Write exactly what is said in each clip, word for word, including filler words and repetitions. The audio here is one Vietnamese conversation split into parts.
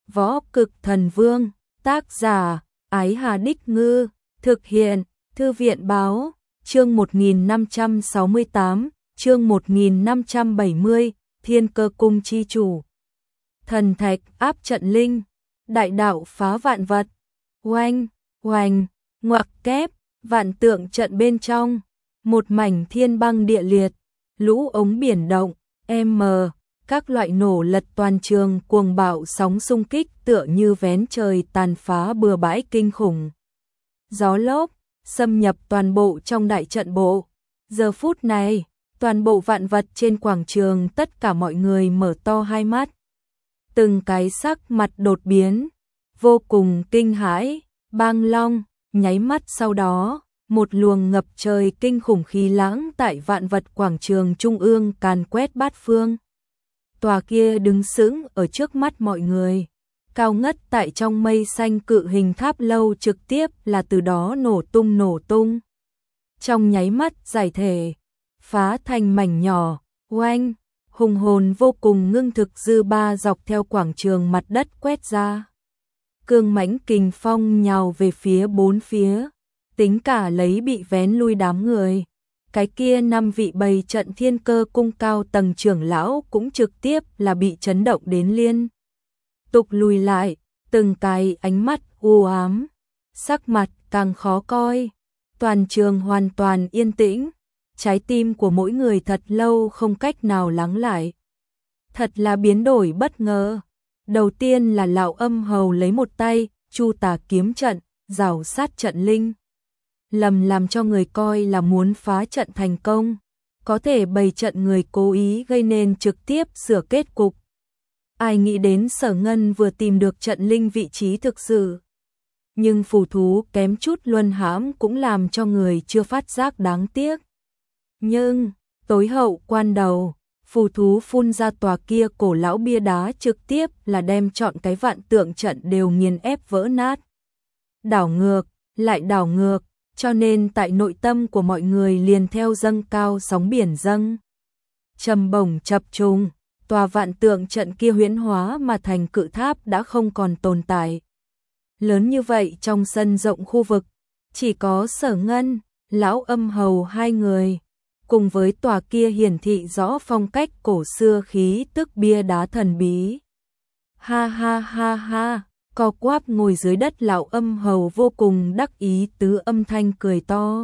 Võ Cực Thần Vương, tác giả, Ái Hà Đích Ngư, thực hiện, Thư viện Báo, chương một nghìn năm trăm sáu mươi tám, chương một nghìn năm trăm bảy mươi, Thiên Cơ Cung chi chủ. Thần thạch áp trận linh, đại đạo phá vạn vật, oanh, oanh, ngoặc kép, vạn tượng trận bên trong, một mảnh thiên băng địa liệt, lũ ống biển động, m, các loại nổ lật toàn trường, cuồng bạo sóng xung kích tựa như vén trời tàn phá bừa bãi kinh khủng. Gió lốc xâm nhập toàn bộ trong đại trận bộ. Giờ phút này, toàn bộ vạn vật trên quảng trường, tất cả mọi người mở to hai mắt. Từng cái sắc mặt đột biến, vô cùng kinh hãi, bang long, nháy mắt sau đó, một luồng ngập trời kinh khủng khí lãng tại vạn vật quảng trường trung ương càn quét bát phương. Tòa kia đứng sững ở trước mắt mọi người, cao ngất tại trong mây xanh cự hình tháp lâu trực tiếp là từ đó nổ tung nổ tung. Trong nháy mắt giải thể, phá thành mảnh nhỏ, oanh, hùng hồn vô cùng ngưng thực dư ba dọc theo quảng trường mặt đất quét ra. Cương mãnh kình phong nhào về phía bốn phía, tính cả lấy bị vén lui đám người. Cái kia năm vị bày trận Thiên Cơ Cung cao tầng trưởng lão cũng trực tiếp là bị chấn động đến liên tục lùi lại, từng cái ánh mắt u ám, sắc mặt càng khó coi. Toàn trường hoàn toàn yên tĩnh, trái tim của mỗi người thật lâu không cách nào lắng lại. Thật là biến đổi bất ngờ. Đầu tiên là lão Âm Hầu lấy một tay Chu Tà kiếm trận, rào sát trận linh, lầm làm cho người coi là muốn phá trận thành công, có thể bày trận người cố ý gây nên trực tiếp sửa kết cục. Ai nghĩ đến Sở Ngân vừa tìm được trận linh vị trí thực sự, nhưng phù thú kém chút luân hãm cũng làm cho người chưa phát giác đáng tiếc. Nhưng, tối hậu quan đầu, phù thú phun ra tòa kia cổ lão bia đá trực tiếp là đem chọn cái vạn tượng trận đều nghiền ép vỡ nát. Đảo ngược, lại đảo ngược, cho nên tại nội tâm của mọi người liền theo dâng cao sóng biển dâng. Trầm bổng chập trùng, tòa vạn tượng trận kia huyễn hóa mà thành cự tháp đã không còn tồn tại. Lớn như vậy trong sân rộng khu vực, chỉ có Sở Ngân, lão Âm Hầu hai người, cùng với tòa kia hiển thị rõ phong cách cổ xưa khí tức bia đá thần bí. Ha ha ha ha, co quắp ngồi dưới đất lão Âm Hầu vô cùng đắc ý tứ âm thanh cười to.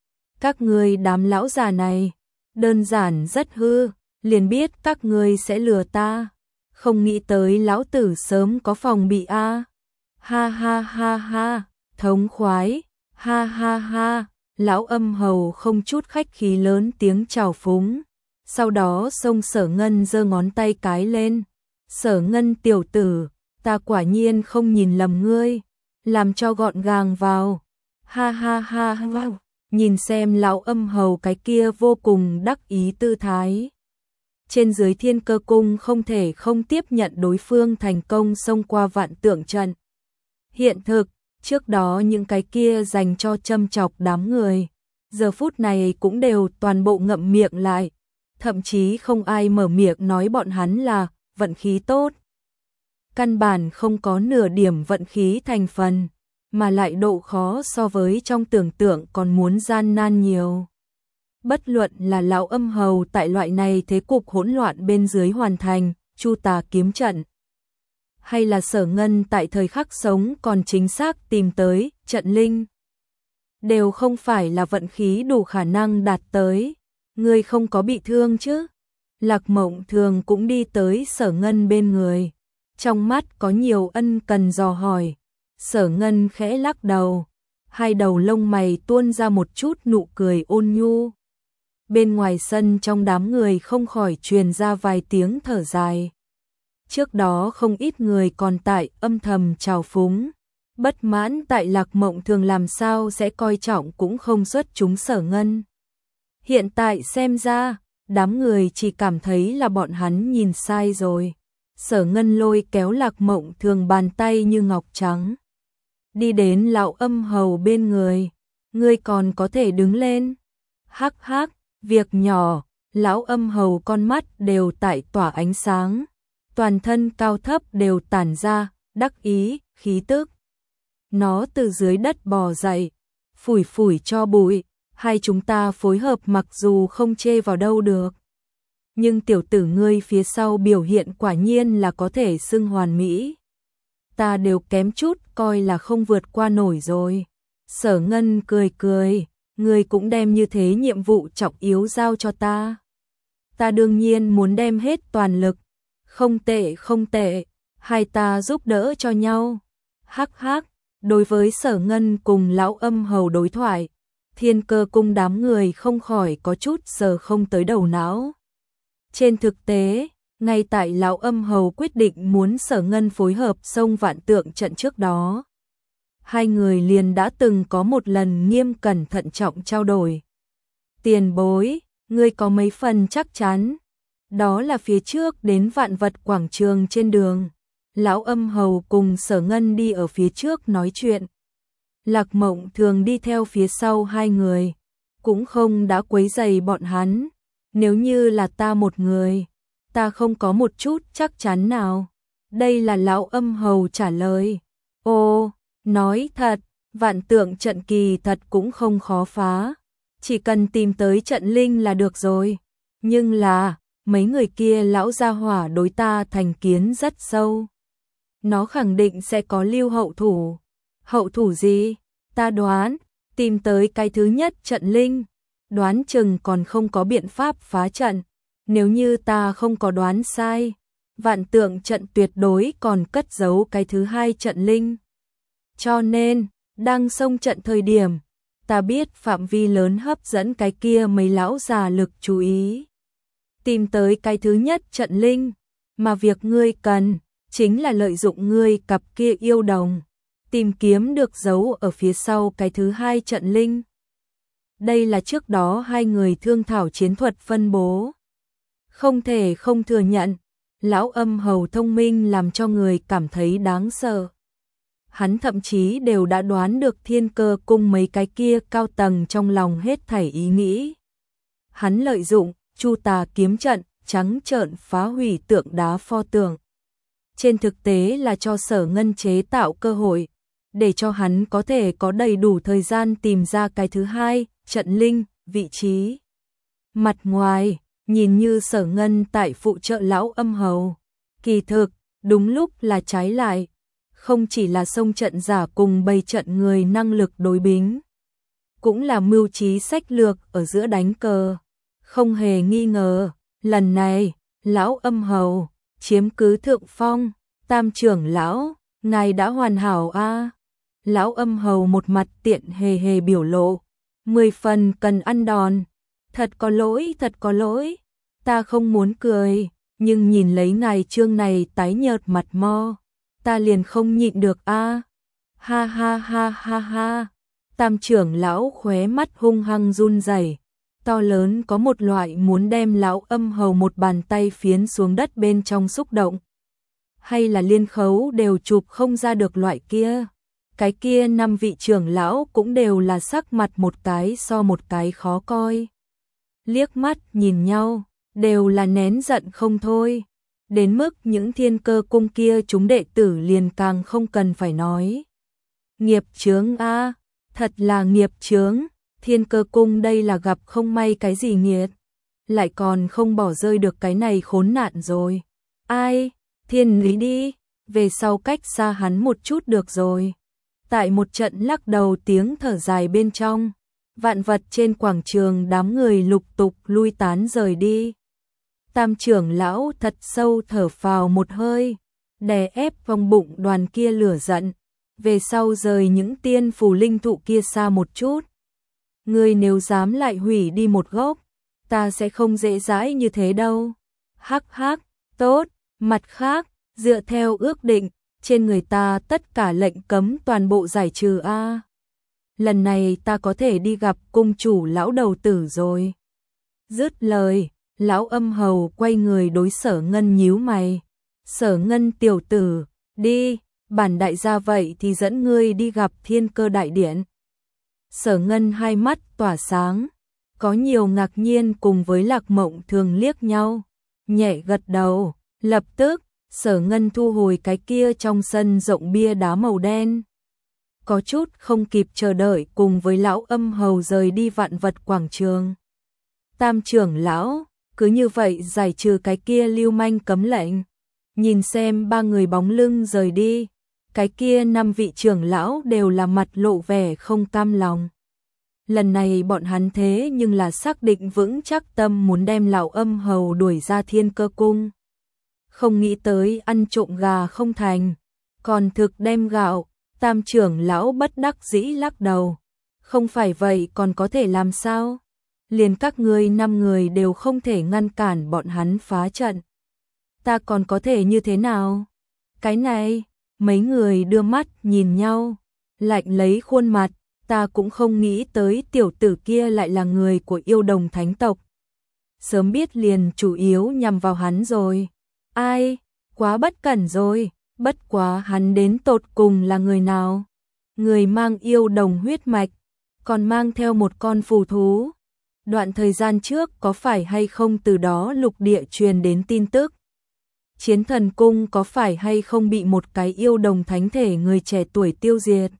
Các ngươi đám lão già này, đơn giản rất hư, liền biết các ngươi sẽ lừa ta, không nghĩ tới lão tử sớm có phòng bị a. Ha ha ha ha, thống khoái, ha ha ha. Lão Âm Hầu không chút khách khí lớn tiếng chào phúng, sau đó xông Sở Ngân giơ ngón tay cái lên. Sở Ngân tiểu tử, ta quả nhiên không nhìn lầm ngươi, làm cho gọn gàng vào. Ha ha ha ha, nhìn xem lão Âm Hầu cái kia vô cùng đắc ý tư thái. Trên dưới Thiên Cơ Cung không thể không tiếp nhận đối phương thành công xông qua vạn tượng trận. Hiện thực, trước đó những cái kia dành cho châm chọc đám người, giờ phút này cũng đều toàn bộ ngậm miệng lại, thậm chí không ai mở miệng nói bọn hắn là vận khí tốt. Căn bản không có nửa điểm vận khí thành phần, mà lại độ khó so với trong tưởng tượng còn muốn gian nan nhiều. Bất luận là lão Âm Hầu tại loại này thế cục hỗn loạn bên dưới hoàn thành Chu Tà kiếm trận, hay là Sở Ngân tại thời khắc sống còn chính xác tìm tới trận linh, đều không phải là vận khí đủ khả năng đạt tới. Ngươi không có bị thương chứ? Lạc Mộng Thường cũng đi tới Sở Ngân bên người, trong mắt có nhiều ân cần dò hỏi. Sở Ngân khẽ lắc đầu, hai đầu lông mày tuôn ra một chút nụ cười ôn nhu. Bên ngoài sân trong đám người không khỏi truyền ra vài tiếng thở dài. Trước đó không ít người còn tại âm thầm trào phúng, bất mãn tại Lạc Mộng Thường làm sao sẽ coi trọng cũng không xuất chúng Sở Ngân. Hiện tại xem ra, đám người chỉ cảm thấy là bọn hắn nhìn sai rồi. Sở Ngân lôi kéo Lạc Mộng Thường bàn tay như ngọc trắng, đi đến lão Âm Hầu bên người. Ngươi còn có thể đứng lên. Hắc hắc, việc nhỏ. Lão Âm Hầu con mắt đều tại tỏa ánh sáng, toàn thân cao thấp đều tản ra đắc ý, khí tức. Nó từ dưới đất bò dậy, phủi phủi cho bụi, hai chúng ta phối hợp mặc dù không chê vào đâu được. Nhưng tiểu tử ngươi phía sau biểu hiện quả nhiên là có thể xưng hoàn mỹ. Ta đều kém chút coi là không vượt qua nổi rồi. Sở Ngân cười cười, ngươi cũng đem như thế nhiệm vụ trọng yếu giao cho ta. Ta đương nhiên muốn đem hết toàn lực. Không tệ không tệ, hai ta giúp đỡ cho nhau. Hắc hắc, đối với Sở Ngân cùng lão Âm Hầu đối thoại, Thiên Cơ cung đám người không khỏi có chút sờ không tới đầu não. Trên thực tế, ngay tại lão Âm Hầu quyết định muốn Sở Ngân phối hợp xông Vạn Tượng trận trước đó, hai người liền đã từng có một lần nghiêm cẩn thận trọng trao đổi. Tiền bối, ngươi có mấy phần chắc chắn? Đó là phía trước đến Vạn Vật quảng trường trên đường. Lão Âm Hầu cùng Sở Ngân đi ở phía trước nói chuyện. Lạc Mộng thường đi theo phía sau hai người, cũng không đã quấy rầy bọn hắn. Nếu như là ta một người, ta không có một chút chắc chắn nào. Đây là Lão Âm Hầu trả lời. Ô, nói thật, Vạn Tượng trận kỳ thật cũng không khó phá. Chỉ cần tìm tới trận linh là được rồi. Nhưng là, mấy người kia lão gia hỏa đối ta thành kiến rất sâu. Nó khẳng định sẽ có lưu hậu thủ. Hậu thủ gì? Ta đoán, tìm tới cái thứ nhất trận linh. Đoán chừng còn không có biện pháp phá trận. Nếu như ta không có đoán sai, Vạn Tượng trận tuyệt đối còn cất giấu cái thứ hai trận linh. Cho nên, đang xông trận thời điểm, ta biết phạm vi lớn hấp dẫn cái kia mấy lão già lực chú ý. Tìm tới cái thứ nhất trận linh, mà việc ngươi cần chính là lợi dụng ngươi cặp kia yêu đồng, tìm kiếm được dấu ở phía sau cái thứ hai trận linh. Đây là trước đó hai người thương thảo chiến thuật phân bố. Không thể không thừa nhận, lão Âm Hầu thông minh làm cho người cảm thấy đáng sợ. Hắn thậm chí đều đã đoán được Thiên Cơ cung mấy cái kia cao tầng trong lòng hết thảy ý nghĩ. Hắn lợi dụng Chu Tà kiếm trận, trắng trợn phá hủy tượng đá pho tượng. Trên thực tế là cho Sở Ngân chế tạo cơ hội, để cho hắn có thể có đầy đủ thời gian tìm ra cái thứ hai, trận linh, vị trí. Mặt ngoài, nhìn như Sở Ngân tại phụ trợ lão Âm Hầu. Kỳ thực, đúng lúc là trái lại. Không chỉ là xông trận giả cùng bày trận người năng lực đối bính, cũng là mưu trí sách lược ở giữa đánh cờ. Không hề nghi ngờ, lần này, lão Âm Hầu chiếm cứ thượng phong. Tam trưởng lão, ngài đã hoàn hảo a. À? Lão Âm Hầu một mặt tiện hề hề biểu lộ, mười phần cần ăn đòn. Thật có lỗi, thật có lỗi. Ta không muốn cười, nhưng nhìn lấy ngài trương này tái nhợt mặt mo, ta liền không nhịn được a. À? Ha ha ha ha ha. Tam trưởng lão khóe mắt hung hăng run rẩy, to lớn có một loại muốn đem lão Âm Hầu một bàn tay phiến xuống đất bên trong xúc động. Hay là liên khấu đều chụp không ra được loại kia. Cái kia năm vị trưởng lão cũng đều là sắc mặt một cái so một cái khó coi. Liếc mắt nhìn nhau, đều là nén giận không thôi. Đến mức những Thiên Cơ cung kia chúng đệ tử liền càng không cần phải nói. Nghiệp chướng a, thật là nghiệp chướng. Thiên Cơ cung đây là gặp không may cái gì nghiệt, lại còn không bỏ rơi được cái này khốn nạn rồi. Ai, thiên lý đi, về sau cách xa hắn một chút được rồi. Tại một trận lắc đầu tiếng thở dài bên trong, Vạn Vật trên quảng trường đám người lục tục lui tán rời đi. Tam trưởng lão thật sâu thở phào một hơi, đè ép vòng bụng đoàn kia lửa giận, về sau rời những tiên phù linh thụ kia xa một chút. Ngươi nếu dám lại hủy đi một gốc, ta sẽ không dễ dãi như thế đâu. Hắc hắc, tốt, mặt khác, dựa theo ước định, trên người ta tất cả lệnh cấm toàn bộ giải trừ a. Lần này ta có thể đi gặp cung chủ lão đầu tử rồi. Dứt lời, lão Âm Hầu quay người đối Sở Ngân nhíu mày. Sở Ngân tiểu tử, đi, bản đại gia vậy thì dẫn ngươi đi gặp Thiên Cơ đại điện. Sở Ngân hai mắt tỏa sáng, có nhiều ngạc nhiên cùng với Lạc Mộng thường liếc nhau, nhẹ gật đầu, lập tức Sở Ngân thu hồi cái kia trong sân rộng bia đá màu đen. Có chút không kịp chờ đợi cùng với lão Âm Hầu rời đi vạn vật quảng trường. Tam trưởng lão, cứ như vậy giải trừ cái kia lưu manh cấm lệnh. Nhìn xem ba người bóng lưng rời đi, cái kia năm vị trưởng lão đều là mặt lộ vẻ không cam lòng. Lần này bọn hắn thế nhưng là xác định vững chắc tâm muốn đem lão Âm Hầu đuổi ra Thiên Cơ cung. Không nghĩ tới ăn trộm gà không thành, còn thực đem gạo. Tam trưởng lão bất đắc dĩ lắc đầu. Không phải vậy còn có thể làm sao? Liền các ngươi năm người đều không thể ngăn cản bọn hắn phá trận. Ta còn có thể như thế nào? Cái này, mấy người đưa mắt nhìn nhau, lạnh lấy khuôn mặt, ta cũng không nghĩ tới tiểu tử kia lại là người của yêu đồng thánh tộc. Sớm biết liền chủ yếu nhằm vào hắn rồi. Ai, quá bất cẩn rồi, bất quá hắn đến tột cùng là người nào? Người mang yêu đồng huyết mạch, còn mang theo một con phù thú. Đoạn thời gian trước có phải hay không từ đó lục địa truyền đến tin tức? Chiến thần cung có phải hay không bị một cái yêu đồng thánh thể người trẻ tuổi tiêu diệt?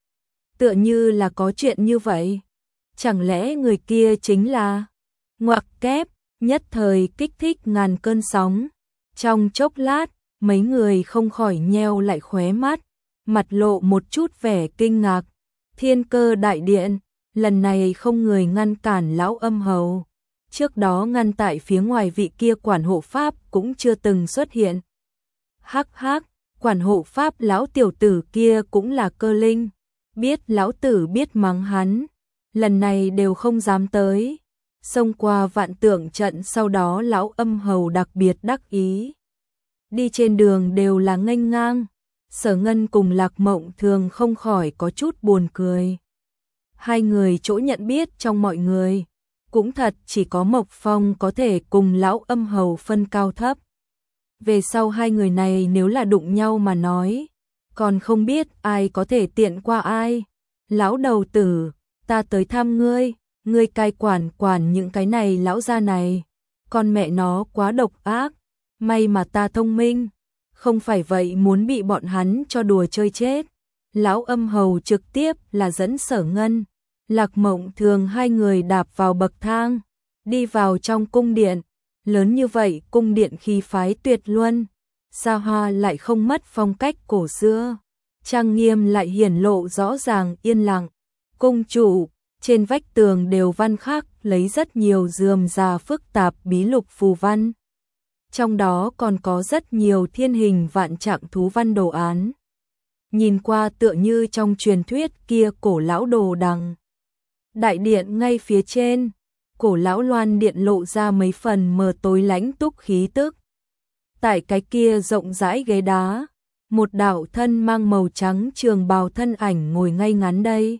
Tựa như là có chuyện như vậy. Chẳng lẽ người kia chính là... Ngoặc kép, nhất thời kích thích ngàn cơn sóng. Trong chốc lát, mấy người không khỏi nheo lại khóe mắt, mặt lộ một chút vẻ kinh ngạc. Thiên Cơ đại điện, lần này không người ngăn cản lão Âm Hầu. Trước đó ngăn tại phía ngoài vị kia quản hộ pháp cũng chưa từng xuất hiện. Hắc hắc, quản hộ pháp lão tiểu tử kia cũng là cơ linh. Biết lão tử biết mắng hắn, lần này đều không dám tới. Xông qua vạn tượng trận sau đó lão Âm Hầu đặc biệt đắc ý. Đi trên đường đều là nghênh ngang. Sở Ngân cùng Lạc Mộng Thường không khỏi có chút buồn cười. Hai người chỗ nhận biết trong mọi người, cũng thật chỉ có Mộc Phong có thể cùng lão Âm Hầu phân cao thấp. Về sau hai người này nếu là đụng nhau mà nói, còn không biết ai có thể tiện qua ai. Lão đầu tử, ta tới thăm ngươi, ngươi cai quản quản những cái này lão gia này. Con mẹ nó quá độc ác, may mà ta thông minh, không phải vậy muốn bị bọn hắn cho đùa chơi chết. Lão Âm Hầu trực tiếp là dẫn Sở Ngân, Lạc Mộng Thường hai người đạp vào bậc thang, đi vào trong cung điện. Lớn như vậy cung điện khí phái tuyệt luân, xa hoa lại không mất phong cách cổ xưa, trang nghiêm lại hiển lộ rõ ràng yên lặng. Cung chủ, trên vách tường đều văn khắc lấy rất nhiều rườm rà phức tạp bí lục phù văn. Trong đó còn có rất nhiều thiên hình vạn trạng thú văn đồ án. Nhìn qua tựa như trong truyền thuyết kia cổ lão đồ đằng. Đại điện ngay phía trên, cổ lão loan điện lộ ra mấy phần mờ tối lãnh túc khí tức. Tại cái kia rộng rãi ghế đá, một đạo thân mang màu trắng trường bào thân ảnh ngồi ngay ngắn đây.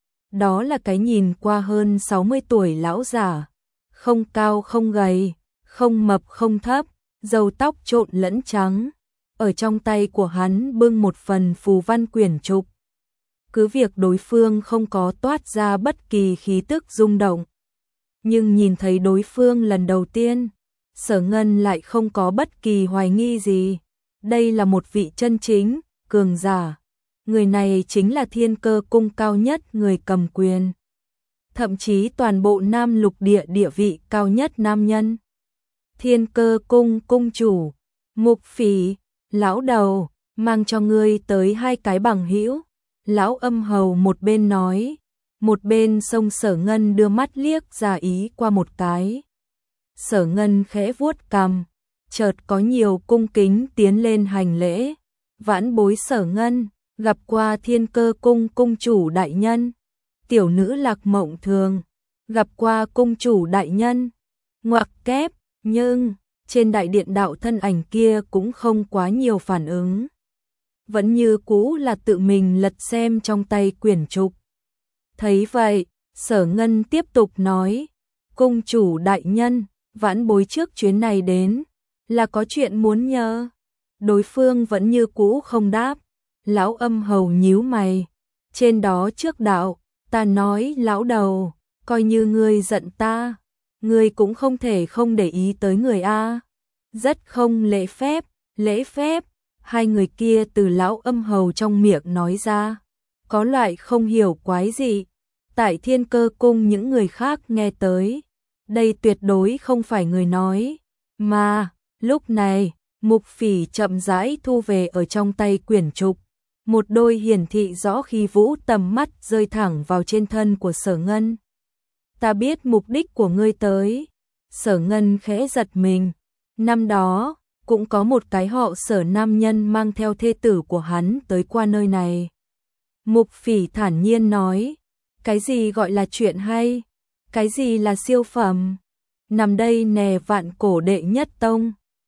Đó là cái nhìn qua hơn sáu mươi tuổi lão giả, không cao không gầy, không mập không thấp, râu tóc trộn lẫn trắng. Ở trong tay của hắn bưng một phần phù văn quyển trục. Cứ việc đối phương không có toát ra bất kỳ khí tức rung động, nhưng nhìn thấy đối phương lần đầu tiên, Sở Ngân lại không có bất kỳ hoài nghi gì. Đây là một vị chân chính, cường giả. Người này chính là Thiên Cơ cung cao nhất người cầm quyền. Thậm chí toàn bộ Nam Lục địa địa vị cao nhất nam nhân. Thiên Cơ cung cung chủ, Mục Phỉ, lão đầu, mang cho ngươi tới hai cái bằng hữu. Lão Âm Hầu một bên nói, một bên xông Sở Ngân đưa mắt liếc ra ý qua một cái. Sở Ngân khẽ vuốt cằm, chợt có nhiều cung kính tiến lên hành lễ. Vãn bối Sở Ngân, gặp qua Thiên Cơ cung cung chủ đại nhân. Tiểu nữ Lạc Mộng Thường, gặp qua cung chủ đại nhân. Ngoặc kép, nhưng trên đại điện đạo thân ảnh kia cũng không quá nhiều phản ứng. Vẫn như cũ là tự mình lật xem trong tay quyển trục. Thấy vậy, Sở Ngân tiếp tục nói, cung chủ đại nhân, vãn bối trước chuyến này đến, là có chuyện muốn nhờ. Đối phương vẫn như cũ không đáp. Lão Âm Hầu nhíu mày, trên đó trước đạo, ta nói lão đầu, coi như ngươi giận ta, ngươi cũng không thể không để ý tới người a. Rất không lễ phép, lễ phép, hai người kia từ lão âm hầu trong miệng nói ra, có loại không hiểu quái gì. Tại Thiên Cơ cung những người khác nghe tới, đây tuyệt đối không phải người nói, mà lúc này, Mục Phỉ chậm rãi thu về ở trong tay quyển trục, một đôi hiển thị rõ khi vũ tầm mắt rơi thẳng vào trên thân của Sở Ngân. Ta biết mục đích của ngươi tới. Sở Ngân khẽ giật mình, năm đó cũng có một cái họ Sở nam nhân mang theo thê tử của hắn tới qua nơi này. Mục Phỉ thản nhiên nói, cái gì gọi là chuyện hay, cái gì là siêu phẩm, nằm đây nè Vạn Cổ đệ nhất tông,